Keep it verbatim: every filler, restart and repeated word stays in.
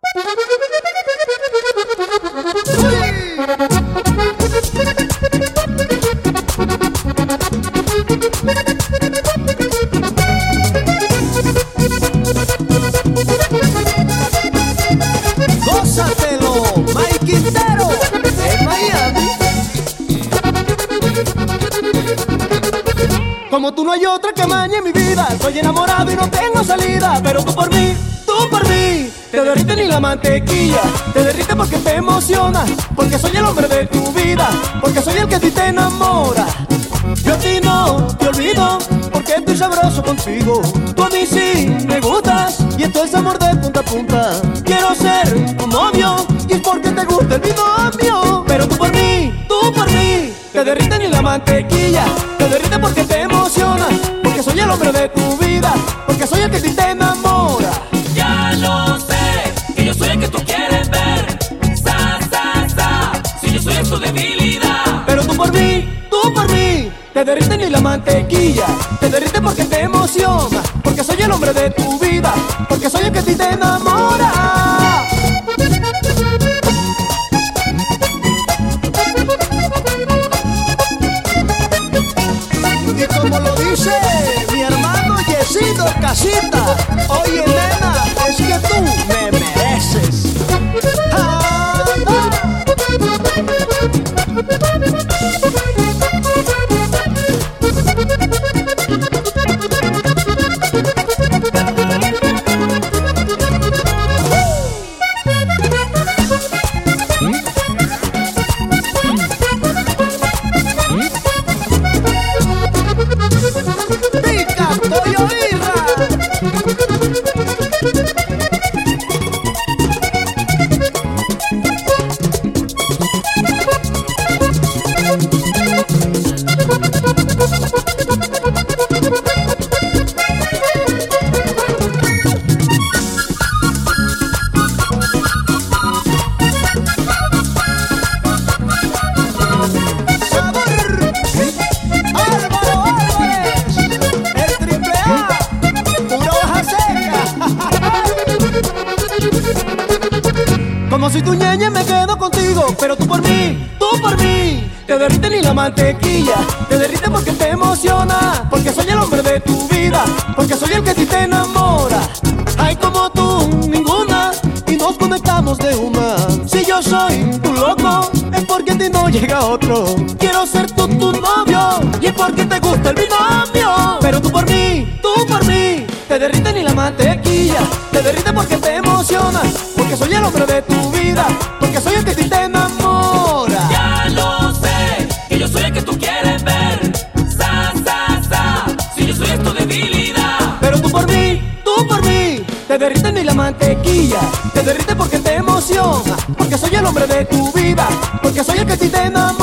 Gózatelo, Mike Quintero, en Miami. Como tú no hay otra que mañe mi vida. Estoy enamorado y no tengo salida. Pero tú por mí, tú por mí, te derrite ni la mantequilla. Te derrite porque te emociona, porque soy el hombre de tu vida, porque soy el que a ti te enamora. Yo a ti no te olvido, porque estoy sabroso contigo. Tú a mí sí me gustas, y esto es amor de punta a punta. Quiero ser tu novio, y es porque te gusta el binomio. Pero tú por mí, tú por mí, te derrite ni la mantequilla. Te derrite porque te emociona, porque soy el hombre de tu vida, porque soy el que a ti te enamora. Ya lo sé, que yo soy el que tú quieres ver. Sa, sa, sa, si yo soy tu debilidad. Pero tú por mí, tú por mí, te derrite ni la mantequilla. Te derrite porque te emociona, porque soy el hombre de tu vida, porque soy el que a ti te enamora. Y como lo dice mi hermano Yesito Casita, oye nena, es que tú me mereces. Ah, ah. Pica, pollo, irra. Como si tu ñeñe me quedo contigo, pero tú por mí, tú por mí, te derrite ni la mantequilla. Te derrite porque te emociona, porque soy el hombre de tu vida, porque soy el que a ti te enamora. Hay como tú, ninguna, y nos conectamos de una. Si yo soy tu loco, es porque a ti no llega otro. Quiero ser tú tu novio, y es porque te gusta el binomio. Pero tú por mí, tú por mí, te derrite ni la mantequilla. Te derrite porque te emociona, porque soy el hombre de tu vida, porque soy el que a ti te enamora. Ya lo sé, que yo soy el que tú quieres ver. Sa, sa, sa, si yo soy tu debilidad. Pero tú por mí, tú por mí, te derrite ni la mantequilla. Te derrite porque te emociona, porque soy el hombre de tu vida, porque soy el que a ti te enamora.